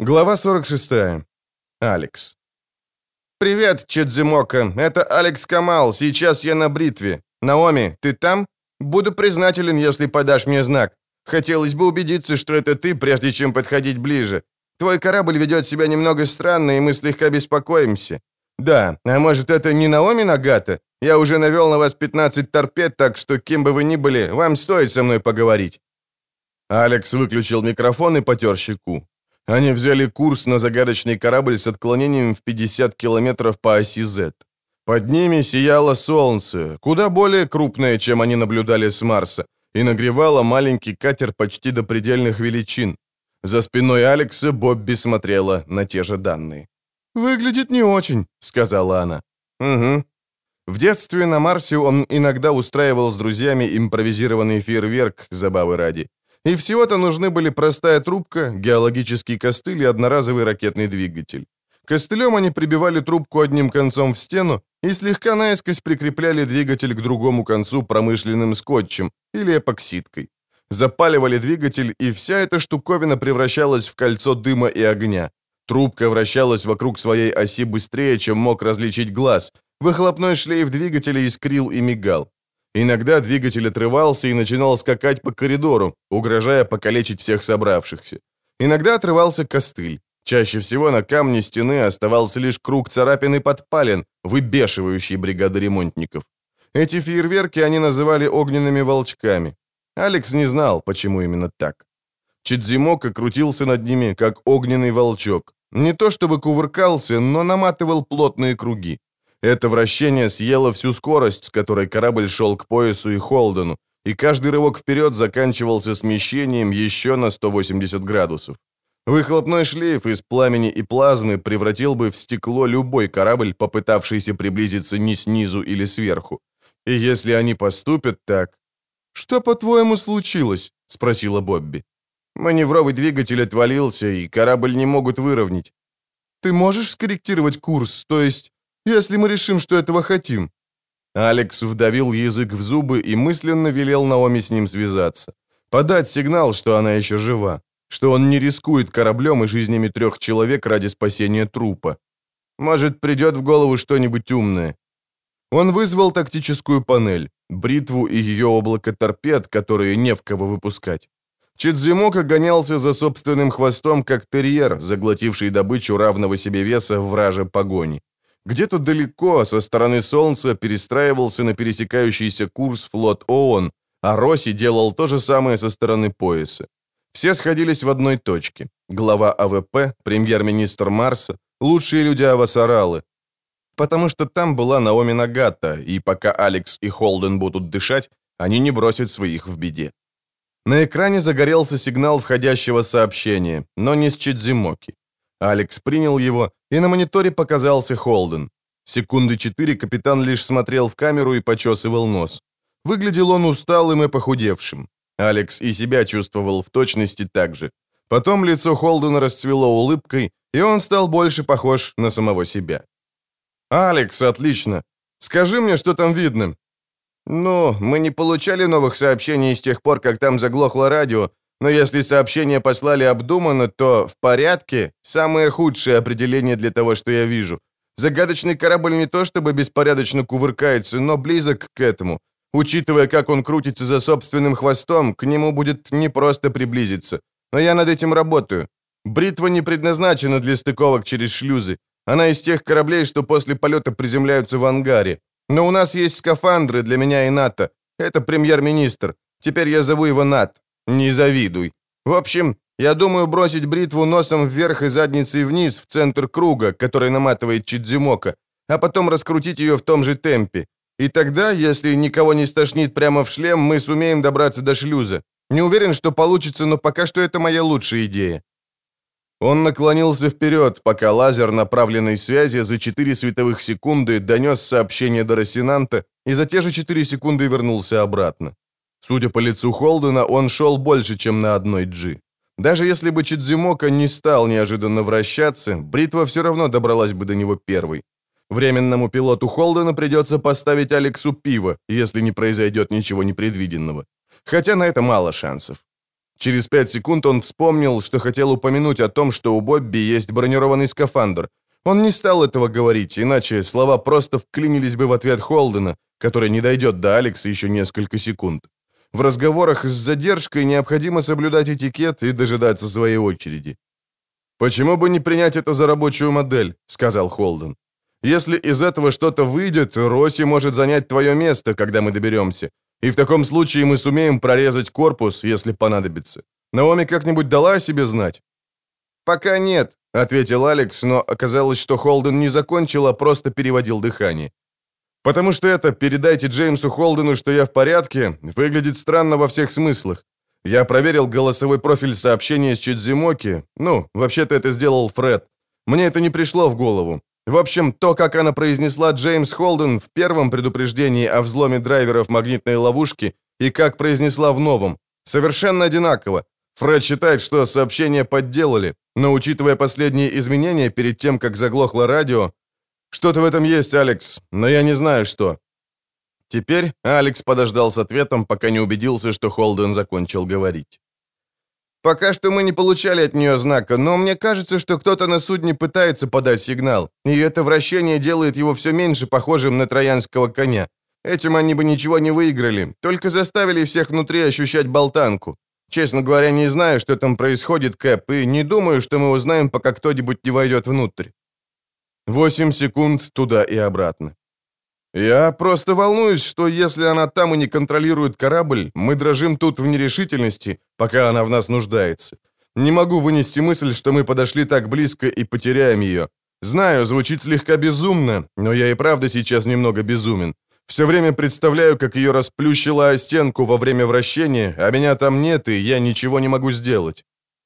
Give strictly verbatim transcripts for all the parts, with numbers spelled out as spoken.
Глава сорок шестая. Алекс. «Привет, Чидзимока, это Алекс Камал, сейчас я на бритве. Наоми, ты там? Буду признателен, если подашь мне знак. Хотелось бы убедиться, что это ты, прежде чем подходить ближе. Твой корабль ведет себя немного странно, и мы слегка беспокоимся. Да, а может, это не Наоми Нагата? Я уже навел на вас пятнадцать торпед, так что, кем бы вы ни были, вам стоит со мной поговорить». Алекс выключил микрофон и потер щеку. Они взяли курс на загадочный корабль с отклонением в пятьдесят километров по оси Z. Под ними сияло солнце, куда более крупное, чем они наблюдали с Марса, и нагревало маленький катер почти до предельных величин. За спиной Алекса Бобби смотрела на те же данные. «Выглядит не очень», — сказала она. «Угу». В детстве на Марсе он иногда устраивал с друзьями импровизированный фейерверк забавы ради. И всего-то нужны были простая трубка, геологический костыль и одноразовый ракетный двигатель. Костылем они прибивали трубку одним концом в стену и слегка наискось прикрепляли двигатель к другому концу промышленным скотчем или эпоксидкой. Запаливали двигатель, и вся эта штуковина превращалась в кольцо дыма и огня. Трубка вращалась вокруг своей оси быстрее, чем мог различить глаз. Выхлопной шлейф двигателя искрил и мигал. Иногда двигатель отрывался и начинал скакать по коридору, угрожая покалечить всех собравшихся. Иногда отрывался костыль. Чаще всего на камне стены оставался лишь круг царапин и подпалин, выбешивающий бригады ремонтников. Эти фейерверки они называли огненными волчками. Алекс не знал, почему именно так. Чидзимока крутился над ними, как огненный волчок. Не то чтобы кувыркался, но наматывал плотные круги. Это вращение съело всю скорость, с которой корабль шел к поясу и Холдену, и каждый рывок вперед заканчивался смещением еще на сто восемьдесят градусов. Выхлопной шлейф из пламени и плазмы превратил бы в стекло любой корабль, попытавшийся приблизиться ни снизу или сверху. И если они поступят так... «Что, по-твоему, случилось?» — спросила Бобби. «Маневровый двигатель отвалился, и корабль не могут выровнять». «Ты можешь скорректировать курс, то есть... если мы решим, что этого хотим?» Алекс вдавил язык в зубы и мысленно велел Наоми с ним связаться. Подать сигнал, что она еще жива, что он не рискует кораблем и жизнями трех человек ради спасения трупа. Может, придет в голову что-нибудь умное. Он вызвал тактическую панель, бритву и ее облако торпед, которые не в кого выпускать. Чидзимока гонялся за собственным хвостом, как терьер, заглотивший добычу равного себе веса в враже погони. Где-то далеко, со стороны Солнца, перестраивался на пересекающийся курс флот ООН, а Росси делал то же самое со стороны пояса. Все сходились в одной точке. Глава АВП, премьер-министр Марса, лучшие люди Авасаралы. Потому что там была Наоми Нагата, и пока Алекс и Холден будут дышать, они не бросят своих в беде. На экране загорелся сигнал входящего сообщения, но не с Чидзимоки. Алекс принял его, и на мониторе показался Холден. Секунды четыре капитан лишь смотрел в камеру и почесывал нос. Выглядел он усталым и похудевшим. Алекс и себя чувствовал в точности так же. Потом лицо Холдена расцвело улыбкой, и он стал больше похож на самого себя. «Алекс, отлично. Скажи мне, что там видно?» «Ну, мы не получали новых сообщений с тех пор, как там заглохло радио, но если сообщения послали обдуманно, то в порядке — самое худшее определение для того, что я вижу. Загадочный корабль не то чтобы беспорядочно кувыркается, но близок к этому. Учитывая, как он крутится за собственным хвостом, к нему будет непросто приблизиться. Но я над этим работаю. Бритва не предназначена для стыковок через шлюзы. Она из тех кораблей, что после полета приземляются в ангаре. Но у нас есть скафандры для меня и НАТО. Это премьер-министр. Теперь я зову его Нат. Не завидуй. В общем, я думаю бросить бритву носом вверх и задницей вниз в центр круга, который наматывает Чидзимока, а потом раскрутить ее в том же темпе. И тогда, если никого не стошнит прямо в шлем, мы сумеем добраться до шлюза. Не уверен, что получится, но пока что это моя лучшая идея». Он наклонился вперед, пока лазер направленной связи за четыре световых секунды донес сообщение до Росинанта и за те же четыре секунды вернулся обратно. Судя по лицу Холдена, он шел больше, чем на одной джи. Даже если бы Чидзимока не стал неожиданно вращаться, бритва все равно добралась бы до него первой. Временному пилоту Холдена придется поставить Алексу пиво, если не произойдет ничего непредвиденного. Хотя на это мало шансов. Через пять секунд он вспомнил, что хотел упомянуть о том, что у Бобби есть бронированный скафандр. Он не стал этого говорить, иначе слова просто вклинились бы в ответ Холдена, который не дойдет до Алекса еще несколько секунд. В разговорах с задержкой необходимо соблюдать этикет и дожидаться своей очереди. «Почему бы не принять это за рабочую модель?» — сказал Холден. «Если из этого что-то выйдет, Росси может занять твое место, когда мы доберемся. И в таком случае мы сумеем прорезать корпус, если понадобится. Наоми как-нибудь дала о себе знать?» «Пока нет», — ответил Алекс, но оказалось, что Холден не закончил, а просто переводил дыхание. «Потому что это «передайте Джеймсу Холдену, что я в порядке» выглядит странно во всех смыслах. Я проверил голосовой профиль сообщения с Чидзимоки. Ну, вообще-то это сделал Фред. Мне это не пришло в голову. В общем, то, как она произнесла Джеймс Холден в первом предупреждении о взломе драйверов магнитной ловушки и как произнесла в новом, совершенно одинаково. Фред считает, что сообщение подделали, но учитывая последние изменения перед тем, как заглохло радио, что-то в этом есть, Алекс, но я не знаю, что. Теперь Алекс подождал с ответом, пока не убедился, что Холден закончил говорить. «Пока что мы не получали от нее знака, но мне кажется, что кто-то на судне пытается подать сигнал, и это вращение делает его все меньше похожим на троянского коня. Этим они бы ничего не выиграли, только заставили всех внутри ощущать болтанку. Честно говоря, не знаю, что там происходит, Кэп, и не думаю, что мы узнаем, пока кто-нибудь не войдет внутрь». Восемь секунд туда и обратно. «Я просто волнуюсь, что если она там и не контролирует корабль, мы дрожим тут в нерешительности, пока она в нас нуждается. Не могу вынести мысль, что мы подошли так близко и потеряем ее. Знаю, звучит слегка безумно, но я и правда сейчас немного безумен. Все время представляю, как ее расплющило о стенку во время вращения, а меня там нет, и я ничего не могу сделать».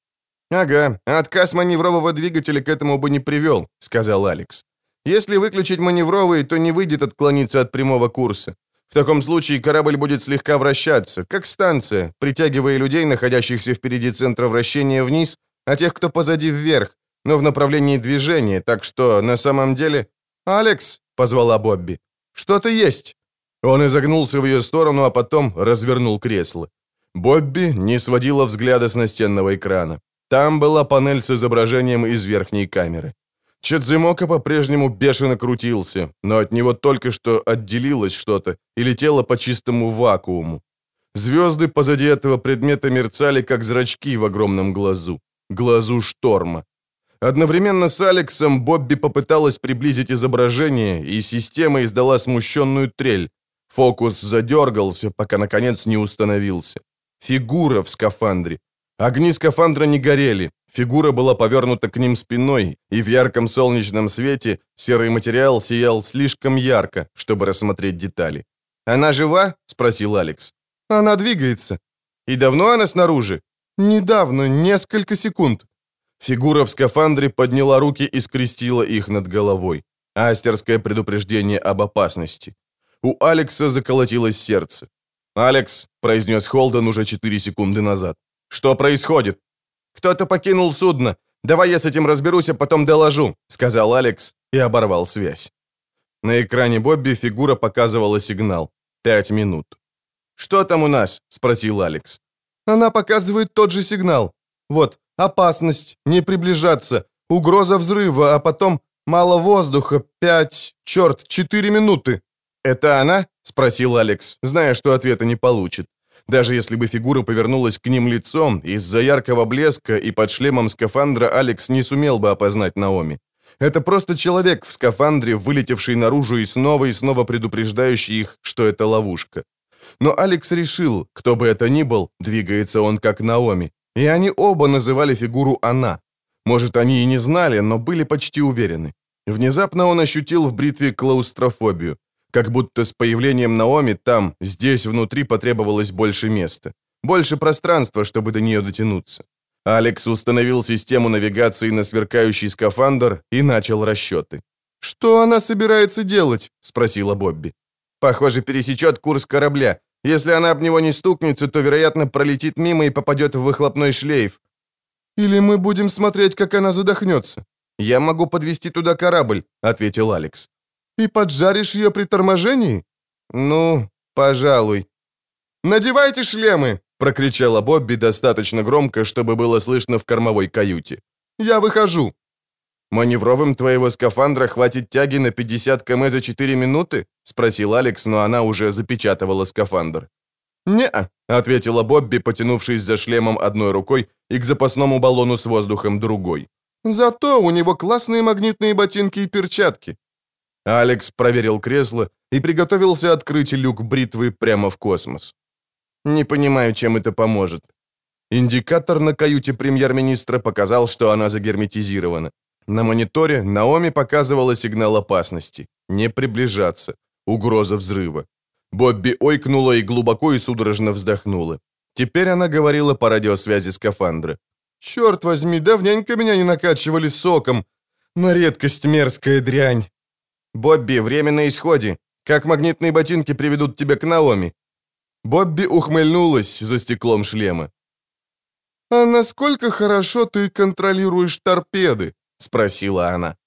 «Ага, отказ маневрового двигателя к этому бы не привел», — сказал Алекс. «Если выключить маневровый, то не выйдет отклониться от прямого курса. В таком случае корабль будет слегка вращаться, как станция, притягивая людей, находящихся впереди центра вращения, вниз, а тех, кто позади, вверх, но в направлении движения, так что на самом деле...» «Алекс», — позвала Бобби, — «что-то есть». Он изогнулся в ее сторону, а потом развернул кресло. Бобби не сводила взгляда с настенного экрана. Там была панель с изображением из верхней камеры. Чидзимока по-прежнему бешено крутился, но от него только что отделилось что-то и летело по чистому вакууму. Звезды позади этого предмета мерцали, как зрачки в огромном глазу. Глазу шторма. Одновременно с Алексом Бобби попыталась приблизить изображение, и система издала смущенную трель. Фокус задергался, пока, наконец, не установился. Фигура в скафандре. Огни скафандра не горели, фигура была повернута к ним спиной, и в ярком солнечном свете серый материал сиял слишком ярко, чтобы рассмотреть детали. «Она жива?» — спросил Алекс. «Она двигается». «И давно она снаружи?» «Недавно, несколько секунд». Фигура в скафандре подняла руки и скрестила их над головой. Астерское предупреждение об опасности. У Алекса заколотилось сердце. «Алекс», — произнес Холден уже четыре секунды назад. «Что происходит?» «Кто-то покинул судно. Давай я с этим разберусь, а потом доложу», — сказал Алекс и оборвал связь. На экране Бобби фигура показывала сигнал. Пять минут. «Что там у нас?» — спросил Алекс. «Она показывает тот же сигнал. Вот, опасность, не приближаться, угроза взрыва, а потом мало воздуха, пять, черт, четыре минуты». «Это она?» — спросил Алекс, зная, что ответа не получит. Даже если бы фигура повернулась к ним лицом, из-за яркого блеска и под шлемом скафандра Алекс не сумел бы опознать Наоми. Это просто человек в скафандре, вылетевший наружу и снова и снова предупреждающий их, что это ловушка. Но Алекс решил, кто бы это ни был, двигается он как Наоми. И они оба называли фигуру «она». Может, они и не знали, но были почти уверены. Внезапно он ощутил в бритве клаустрофобию. Как будто с появлением Наоми там, здесь, внутри потребовалось больше места. Больше пространства, чтобы до нее дотянуться. Алекс установил систему навигации на сверкающий скафандр и начал расчеты. «Что она собирается делать?» — спросила Бобби. «Похоже, пересечет курс корабля. Если она об него не стукнется, то, вероятно, пролетит мимо и попадет в выхлопной шлейф. Или мы будем смотреть, как она задохнется. Я могу подвести туда корабль», — ответил Алекс. «И поджаришь ее при торможении?» «Ну, пожалуй». «Надевайте шлемы!» — прокричала Бобби достаточно громко, чтобы было слышно в кормовой каюте. «Я выхожу!» «Маневровым твоего скафандра хватит тяги на пятьдесят километров за четыре минуты?» — спросил Алекс, но она уже запечатывала скафандр. «Не-а», — ответила Бобби, потянувшись за шлемом одной рукой и к запасному баллону с воздухом другой. «Зато у него классные магнитные ботинки и перчатки». Алекс проверил кресло и приготовился открыть люк бритвы прямо в космос. «Не понимаю, чем это поможет». Индикатор на каюте премьер-министра показал, что она загерметизирована. На мониторе Наоми показывала сигнал опасности. Не приближаться. Угроза взрыва. Бобби ойкнула и глубоко и судорожно вздохнула. Теперь она говорила по радиосвязи скафандра. «Черт возьми, давненько меня не накачивали соком. На редкость мерзкая дрянь». «Бобби, время на исходе. Как магнитные ботинки приведут тебя к Наоми?» Бобби ухмыльнулась за стеклом шлема. «А насколько хорошо ты контролируешь торпеды?» — спросила она.